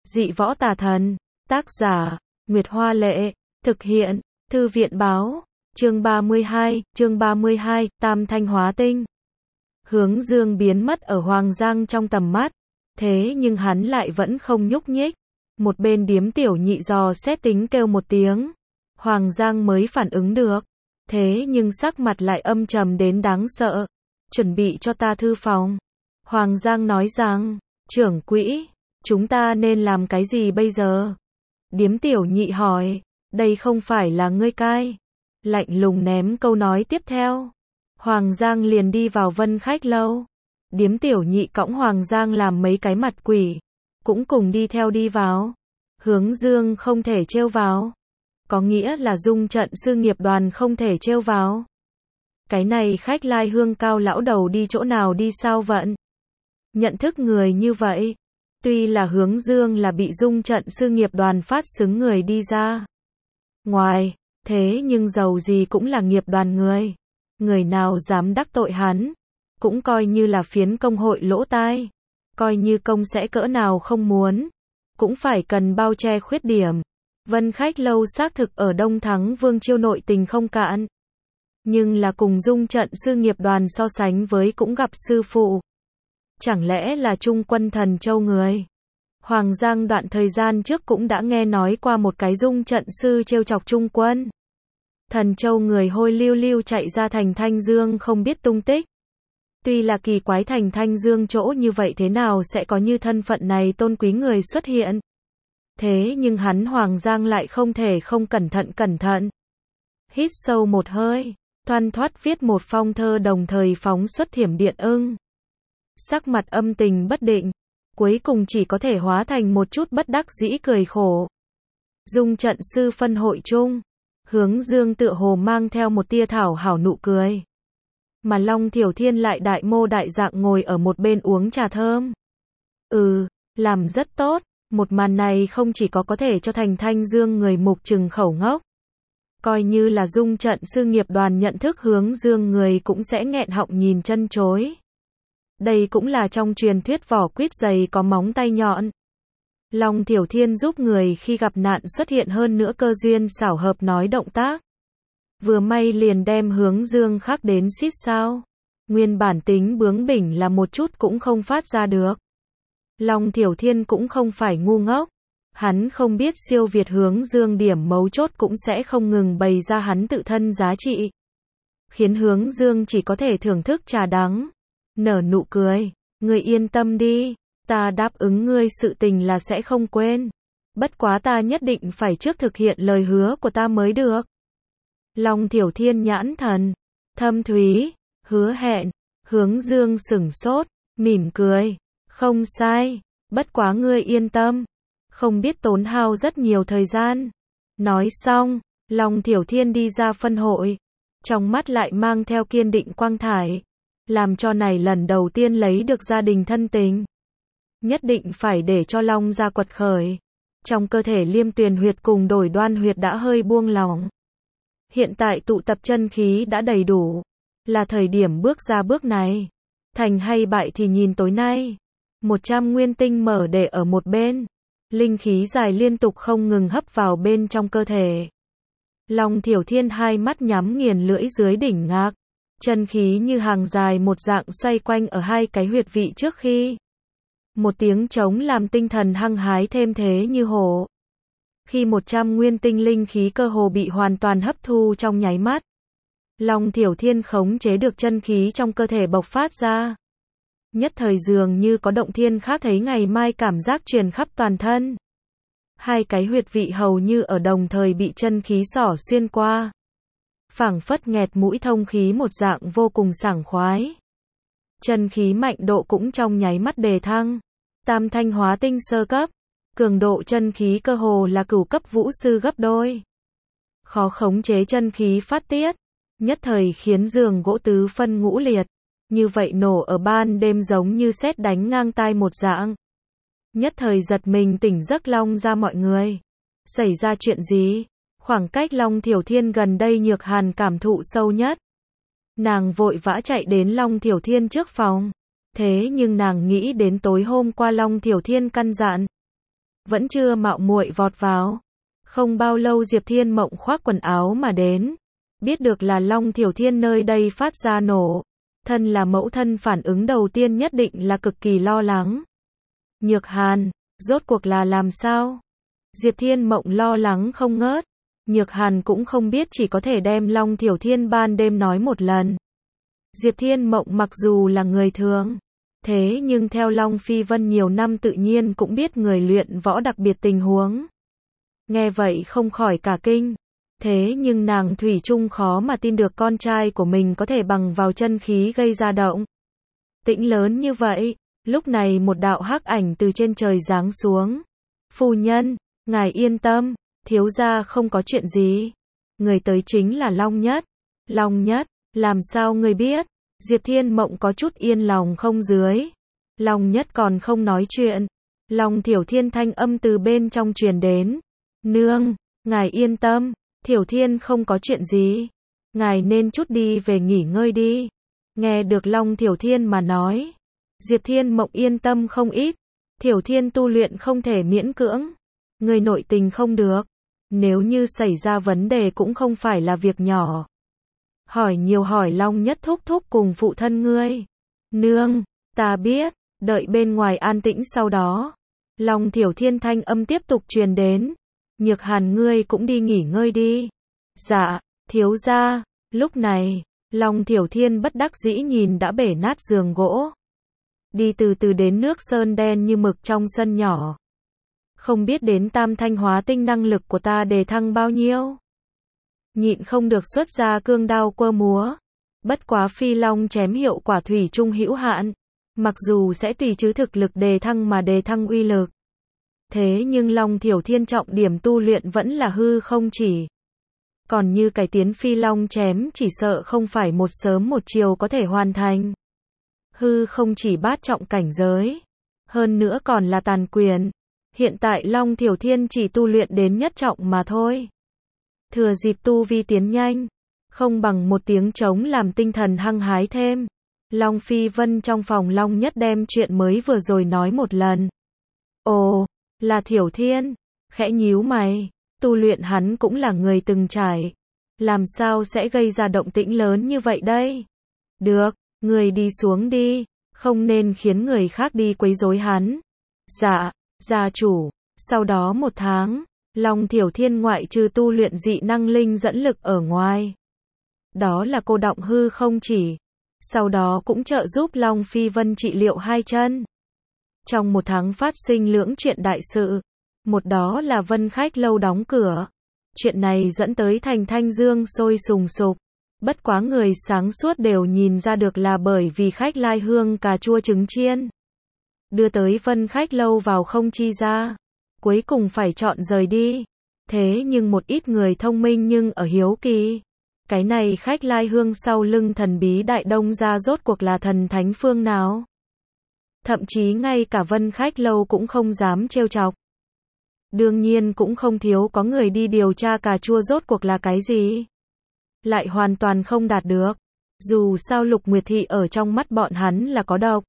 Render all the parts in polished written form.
Dị võ tà thần. Tác giả, Nguyệt Hoa Lệ. Thực hiện, Thư viện Báo. Chương 32, Tam Thanh Hóa Tinh. Hướng Dương biến mất ở Hoàng Giang trong tầm mắt. Thế nhưng hắn lại vẫn không nhúc nhích. Một bên Điếm Tiểu Nhị dò xét tính kêu một tiếng. Hoàng Giang mới phản ứng được. Thế nhưng sắc mặt lại âm trầm đến đáng sợ. Chuẩn bị cho ta thư phòng. Hoàng Giang nói rằng, trưởng quỹ, chúng ta nên làm cái gì bây giờ? Điếm Tiểu Nhị hỏi, đây không phải là ngươi cai. Lạnh lùng ném câu nói tiếp theo. Hoàng Giang liền đi vào Vân Khách Lâu. Điếm Tiểu Nhị cõng Hoàng Giang làm mấy cái mặt quỷ. Cũng cùng đi theo đi vào. Hướng Dương không thể trêu vào. Có nghĩa là Dung Trận Sư Nghiệp Đoàn không thể trêu vào. Cái này Khách Lai Hương cao lão đầu đi chỗ nào đi sao vận? Nhận thức người như vậy. Tuy là Hướng Dương là bị Dung Trận Sư Nghiệp Đoàn phát xứng người đi ra ngoài. Thế nhưng dầu gì cũng là nghiệp đoàn người. Người nào dám đắc tội hắn. Cũng coi như là phiến công hội lỗ tai. Coi như công sẽ cỡ nào không muốn. Cũng phải cần bao che khuyết điểm. Vân Khách Lâu xác thực ở Đông Thắng Vương Chiêu nội tình không cạn. Nhưng là cùng Dung Trận Sư Nghiệp Đoàn so sánh với cũng gặp sư phụ. Chẳng lẽ là Trung Quân Thần Châu người? Hoàng Giang đoạn thời gian trước cũng đã nghe nói qua một cái Dung Trận Sư trêu chọc Trung Quân Thần Châu người hôi lưu lưu chạy ra thành Thanh Dương không biết tung tích. Tuy là kỳ quái thành Thanh Dương chỗ như vậy thế nào sẽ có như thân phận này tôn quý người xuất hiện. Thế nhưng hắn Hoàng Giang lại không thể không cẩn thận. Hít sâu một hơi, thoăn thoắt viết một phong thơ đồng thời phóng xuất thiểm điện ưng. Sắc mặt âm tình bất định, cuối cùng chỉ có thể hóa thành một chút bất đắc dĩ cười khổ. Dung Trận Sư phân hội chung, Hướng Dương tựa hồ mang theo một tia thảo hảo nụ cười. Mà Long Thiểu Thiên lại đại mô đại dạng ngồi ở một bên uống trà thơm. Làm rất tốt, một màn này không chỉ có thể cho thành Thanh Dương người mục trừng khẩu ngốc. Coi như là Dung Trận Sư Nghiệp Đoàn nhận thức Hướng Dương người cũng sẽ nghẹn họng nhìn chân chối. Đây cũng là trong truyền thuyết vỏ quýt dày có móng tay nhọn. Long Thiểu Thiên giúp người khi gặp nạn xuất hiện hơn nữa cơ duyên xảo hợp nói động tác. Vừa may liền đem Hướng Dương khắc đến xít sao. Nguyên bản tính bướng bỉnh là một chút cũng không phát ra được. Long Thiểu Thiên cũng không phải ngu ngốc. Hắn không biết siêu việt Hướng Dương điểm mấu chốt cũng sẽ không ngừng bày ra hắn tự thân giá trị. Khiến Hướng Dương chỉ có thể thưởng thức trà đắng. Nở nụ cười, ngươi yên tâm đi, ta đáp ứng ngươi sự tình là sẽ không quên. Bất quá ta nhất định phải trước thực hiện lời hứa của ta mới được. Long Thiểu Thiên nhãn thần, thâm thúy, hứa hẹn, Hướng Dương sửng sốt, mỉm cười, không sai, bất quá ngươi yên tâm, không biết tốn hao rất nhiều thời gian. Nói xong, Long Thiểu Thiên đi ra phân hội, trong mắt lại mang theo kiên định quang thải. Làm cho này lần đầu tiên lấy được gia đình thân tình. Nhất định phải để cho Long gia quật khởi. Trong cơ thể Liêm Tuyền huyệt cùng Đổi Đoan huyệt đã hơi buông lỏng. Hiện tại tụ tập chân khí đã đầy đủ. Là thời điểm bước ra bước này. Thành hay bại thì nhìn tối nay. 100 nguyên tinh mở để ở một bên. Linh khí dài liên tục không ngừng hấp vào bên trong cơ thể. Long Thiểu Thiên hai mắt nhắm nghiền lưỡi dưới đỉnh ngạc. Chân khí như hàng dài một dạng xoay quanh ở hai cái huyệt vị trước khi. Một tiếng trống làm tinh thần hăng hái thêm thế như hổ. Khi 100 nguyên tinh linh khí cơ hồ bị hoàn toàn hấp thu trong nháy mắt. Long Thiểu Thiên khống chế được chân khí trong cơ thể bộc phát ra. Nhất thời dường như có động thiên khác thấy ngày mai cảm giác truyền khắp toàn thân. Hai cái huyệt vị hầu như ở đồng thời bị chân khí xỏ xuyên qua. Phảng phất nghẹt mũi thông khí một dạng vô cùng sảng khoái. Chân khí mạnh độ cũng trong nháy mắt đề thăng. Tam Thanh Hóa Tinh sơ cấp. Cường độ chân khí cơ hồ là cửu cấp vũ sư gấp đôi. Khó khống chế chân khí phát tiết. Nhất thời khiến giường gỗ tứ phân ngũ liệt. Như vậy nổ ở ban đêm giống như sét đánh ngang tai một dạng. Nhất thời giật mình tỉnh giấc Long ra mọi người. Xảy ra chuyện gì? Khoảng cách Long Thiểu Thiên gần đây Nhược Hàn cảm thụ sâu nhất. Nàng vội vã chạy đến Long Thiểu Thiên trước phòng. Thế nhưng nàng nghĩ đến tối hôm qua Long Thiểu Thiên căn dặn. vẫn chưa mạo muội vọt vào. Không bao lâu Diệp Thiên Mộng khoác quần áo mà đến. Biết được là Long Thiểu Thiên nơi đây phát ra nổ. Thân là mẫu thân phản ứng đầu tiên nhất định là cực kỳ lo lắng. Nhược Hàn, rốt cuộc là làm sao? Diệp Thiên Mộng lo lắng không ngớt. Nhược Hàn cũng không biết, chỉ có thể đem Long Thiểu Thiên ban đêm nói một lần. Diệp Thiên Mộng mặc dù là người thường, thế nhưng theo Long Phi Vân nhiều năm tự nhiên cũng biết người luyện võ đặc biệt tình huống. Nghe vậy không khỏi cả kinh. Thế nhưng nàng thủy chung khó mà tin được con trai của mình có thể bằng vào chân khí gây ra động tĩnh lớn như vậy. Lúc này một đạo hắc ảnh từ trên trời giáng xuống. Phu nhân, ngài yên tâm, thiếu gia không có chuyện gì. Người tới chính là Long Nhất. Long Nhất, làm sao ngươi biết? Diệp Thiên Mộng có chút yên lòng không dưới. Long Nhất còn không nói chuyện. Long Thiểu Thiên thanh âm từ bên trong truyền đến. Nương, ngài yên tâm, Thiểu Thiên không có chuyện gì. Ngài nên chút đi về nghỉ ngơi đi. Nghe được Long Thiểu Thiên mà nói, Diệp Thiên Mộng yên tâm không ít. Thiểu Thiên tu luyện không thể miễn cưỡng. Người nội tình không được. Nếu như xảy ra vấn đề cũng không phải là việc nhỏ. Hỏi nhiều hỏi Long Nhất thúc thúc cùng phụ thân ngươi. Nương, ta biết, đợi bên ngoài an tĩnh sau đó. Long Thiểu Thiên thanh âm tiếp tục truyền đến. Nhược Hàn ngươi cũng đi nghỉ ngơi đi. Dạ, thiếu gia. Lúc này, Long Thiểu Thiên bất đắc dĩ nhìn đã bể nát giường gỗ. Đi từ từ đến nước sơn đen như mực trong sân nhỏ. Không biết đến tam thanh hóa tinh năng lực của ta đề thăng bao nhiêu. Nhịn không được xuất ra cương đao quơ múa. Bất quá phi long chém hiệu quả thủy chung hữu hạn. Mặc dù sẽ tùy chứ thực lực đề thăng mà đề thăng uy lực. Thế nhưng Long Thiểu Thiên trọng điểm tu luyện vẫn là hư không chỉ. Còn như cải tiến phi long chém chỉ sợ không phải một sớm một chiều có thể hoàn thành. Hư không chỉ bát trọng cảnh giới. Hơn nữa còn là tàn quyền. Hiện tại Long Thiểu Thiên chỉ tu luyện đến nhất trọng mà thôi. Thừa dịp tu vi tiến nhanh. Không bằng một tiếng trống làm tinh thần hăng hái thêm. Long Phi Vân trong phòng Long Nhất đem chuyện mới vừa rồi nói một lần. Ồ, là Thiểu Thiên. Khẽ nhíu mày. Tu luyện hắn cũng là người từng trải. Làm sao sẽ gây ra động tĩnh lớn như vậy đây? Được, người đi xuống đi. Không nên khiến người khác đi quấy rối hắn. Dạ, gia chủ. Sau đó một tháng, Long Thiểu Thiên ngoại trừ tu luyện dị năng linh dẫn lực ở ngoài. Đó là cô động hư không chỉ. Sau đó cũng trợ giúp Long Phi Vân trị liệu hai chân. Trong một tháng phát sinh lưỡng chuyện đại sự. Một đó là Vân Khách Lâu đóng cửa. Chuyện này dẫn tới thành Thanh Dương sôi sùng sục. Bất quá người sáng suốt đều nhìn ra được là bởi vì khách lai hương cà chua trứng chiên. Đưa tới Vân Khách Lâu vào không chi ra. Cuối cùng phải chọn rời đi. Thế nhưng một ít người thông minh nhưng ở hiếu kỳ. Cái này khách lai hương sau lưng thần bí Đại Đông gia rốt cuộc là thần thánh phương nào? Thậm chí ngay cả Vân Khách Lâu cũng không dám trêu chọc. Đương nhiên cũng không thiếu có người đi điều tra cà chua rốt cuộc là cái gì. Lại hoàn toàn không đạt được. Dù sao Lục Nguyệt Thị ở trong mắt bọn hắn là có độc.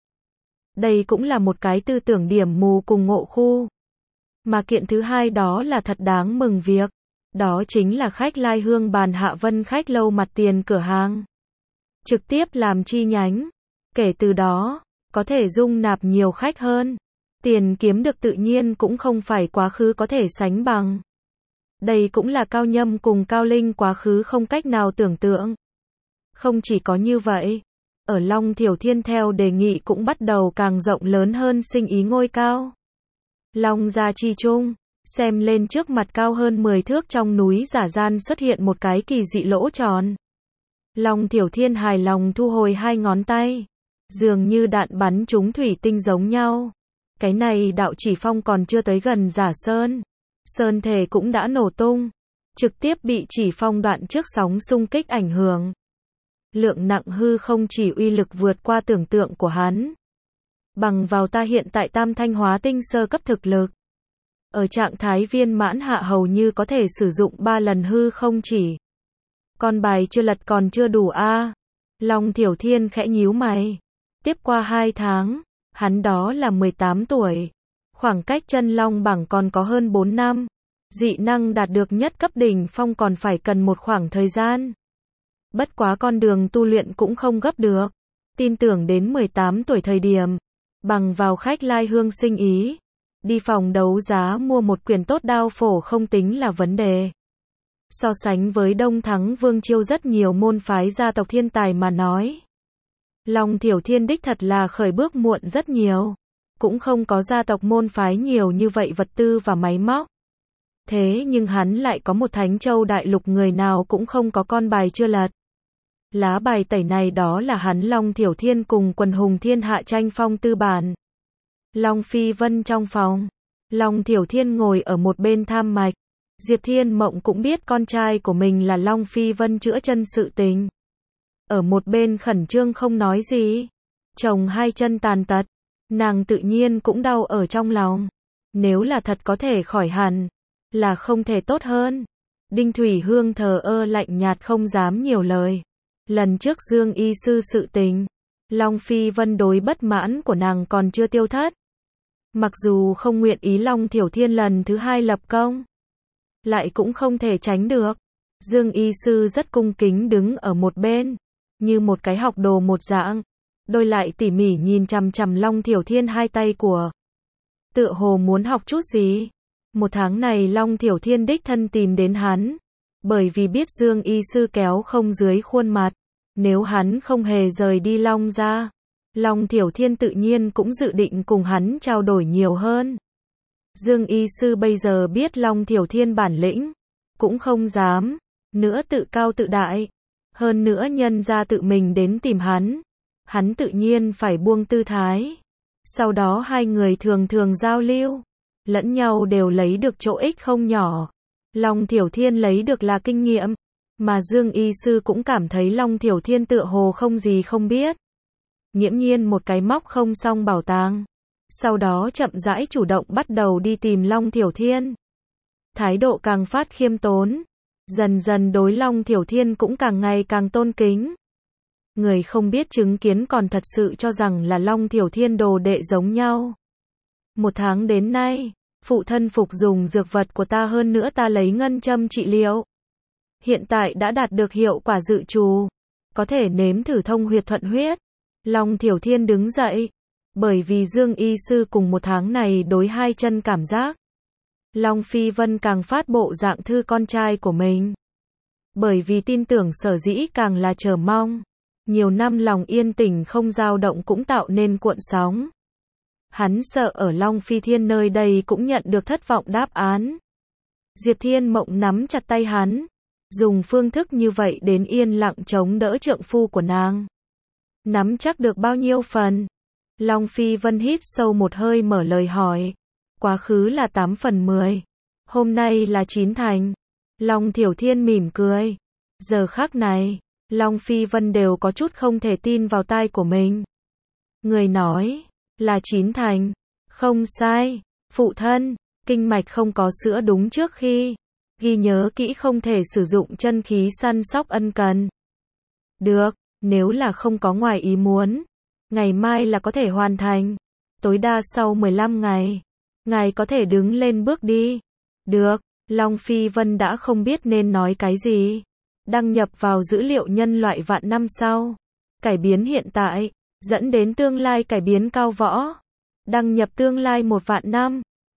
Đây cũng là một cái tư tưởng điểm mù cùng ngộ khu. Mà kiện thứ hai đó là thật đáng mừng việc. Đó chính là khách lai hương bàn hạ Vân Khách Lâu mặt tiền cửa hàng. Trực tiếp làm chi nhánh. Kể từ đó, có thể dung nạp nhiều khách hơn. Tiền kiếm được tự nhiên cũng không phải quá khứ có thể sánh bằng. Đây cũng là Cao Nhâm cùng Cao Linh quá khứ không cách nào tưởng tượng. Không chỉ có như vậy, ở Long Thiểu Thiên theo đề nghị cũng bắt đầu càng rộng lớn hơn sinh ý ngôi cao. Long gia chi trung, xem lên trước mặt cao hơn 10 thước trong núi giả gian xuất hiện một cái kỳ dị lỗ tròn. Long Thiểu Thiên hài lòng thu hồi hai ngón tay. Dường như đạn bắn trúng thủy tinh giống nhau. Cái này đạo chỉ phong còn chưa tới gần giả sơn. Sơn thể cũng đã nổ tung. Trực tiếp bị chỉ phong đoạn trước sóng xung kích ảnh hưởng. Lượng nặng hư không chỉ uy lực vượt qua tưởng tượng của hắn. Bằng vào ta hiện tại tam thanh hóa tinh sơ cấp thực lực. Ở trạng thái viên mãn hạ hầu như có thể sử dụng 3 lần hư không chỉ. Con bài chưa lật còn chưa đủ a. Long Thiểu Thiên khẽ nhíu mày. Tiếp qua 2 tháng, hắn đó là 18 tuổi. Khoảng cách chân long bảng còn có hơn 4 năm. Dị năng đạt được nhất cấp đỉnh phong còn phải cần một khoảng thời gian. Bất quá con đường tu luyện cũng không gấp được. Tin tưởng đến 18 tuổi thời điểm, bằng vào khách lai hương sinh ý, đi phòng đấu giá mua một quyển tốt đao phổ không tính là vấn đề. So sánh với Đông Thắng Vương Chiêu rất nhiều môn phái gia tộc thiên tài mà nói, Long Thiểu Thiên đích thật là khởi bước muộn rất nhiều. Cũng không có gia tộc môn phái nhiều như vậy vật tư và máy móc. Thế nhưng hắn lại có một Thánh Châu đại lục người nào cũng không có con bài chưa lật. Lá bài tẩy này đó là hắn Long Thiểu Thiên cùng quần hùng thiên hạ tranh phong tư bản. Long Phi Vân trong phòng. Long Thiểu Thiên ngồi ở một bên tham mạch. Diệp Thiên Mộng cũng biết con trai của mình là Long Phi Vân chữa chân sự tình. Ở một bên khẩn trương không nói gì. Chồng hai chân tàn tật. Nàng tự nhiên cũng đau ở trong lòng. Nếu là thật có thể khỏi hẳn, là không thể tốt hơn. Đinh Thủy Hương thờ ơ lạnh nhạt không dám nhiều lời. Lần trước Dương y sư sự tình, Long Phi Vân đối bất mãn của nàng còn chưa tiêu thất. Mặc dù không nguyện ý Long Thiểu Thiên lần thứ hai lập công, lại cũng không thể tránh được. Dương y sư rất cung kính đứng ở một bên, như một cái học đồ một dạng. Đôi lại tỉ mỉ nhìn chằm chằm Long Thiểu Thiên hai tay của. Tựa hồ muốn học chút gì. Một tháng này Long Thiểu Thiên đích thân tìm đến hắn. Bởi vì biết Dương y sư kéo không dưới khuôn mặt. Nếu hắn không hề rời đi Long ra, Long Thiểu Thiên tự nhiên cũng dự định cùng hắn trao đổi nhiều hơn. Dương y sư bây giờ biết Long Thiểu Thiên bản lĩnh, cũng không dám nữa tự cao tự đại. Hơn nữa nhân ra tự mình đến tìm hắn. Hắn tự nhiên phải buông tư thái. Sau đó hai người thường thường giao lưu, lẫn nhau đều lấy được chỗ ích không nhỏ. Long Thiểu Thiên lấy được là kinh nghiệm, mà Dương y sư cũng cảm thấy Long Thiểu Thiên tựa hồ không gì không biết. Nghiễm nhiên một cái móc không xong bảo tàng. Sau đó chậm rãi chủ động bắt đầu đi tìm Long Thiểu Thiên. Thái độ càng phát khiêm tốn, dần dần đối Long Thiểu Thiên cũng càng ngày càng tôn kính. Người không biết chứng kiến còn thật sự cho rằng là Long Thiểu Thiên đồ đệ giống nhau. Một tháng đến nay, phụ thân phục dùng dược vật của ta, hơn nữa ta lấy ngân châm trị liệu. Hiện tại đã đạt được hiệu quả dự trù. Có thể nếm thử thông huyệt thuận huyết. Long Thiểu Thiên đứng dậy. Bởi vì Dương y sư cùng một tháng này đối hai chân cảm giác. Long Phi Vân càng phát bộ dạng thư con trai của mình. Bởi vì tin tưởng sở dĩ càng là chờ mong. Nhiều năm lòng yên tĩnh không dao động cũng tạo nên cuộn sóng. Hắn sợ ở Long Phi Thiên nơi đây cũng nhận được thất vọng đáp án. Diệp Thiên Mộng nắm chặt tay hắn, dùng phương thức như vậy đến yên lặng chống đỡ trượng phu của nàng. Nắm chắc được bao nhiêu phần? Long Phi Vân hít sâu một hơi mở lời hỏi. Quá khứ là 8 phần 10. Hôm nay là 9 thành. Long Thiểu Thiên mỉm cười. Giờ khắc này, Long Phi Vân đều có chút không thể tin vào tai của mình. Người nói, là 9 thành. Không sai, phụ thân, kinh mạch không có sữa đúng trước khi. Ghi nhớ kỹ không thể sử dụng chân khí săn sóc ân cần. Được, nếu là không có ngoài ý muốn, ngày mai là có thể hoàn thành. Tối đa sau 15 ngày, ngài có thể đứng lên bước đi. Được, Long Phi Vân đã không biết nên nói cái gì. Đăng nhập vào dữ liệu nhân loại vạn năm sau. Cải biến hiện tại, dẫn đến tương lai cải biến cao võ. Đăng nhập tương lai 1 vạn năm.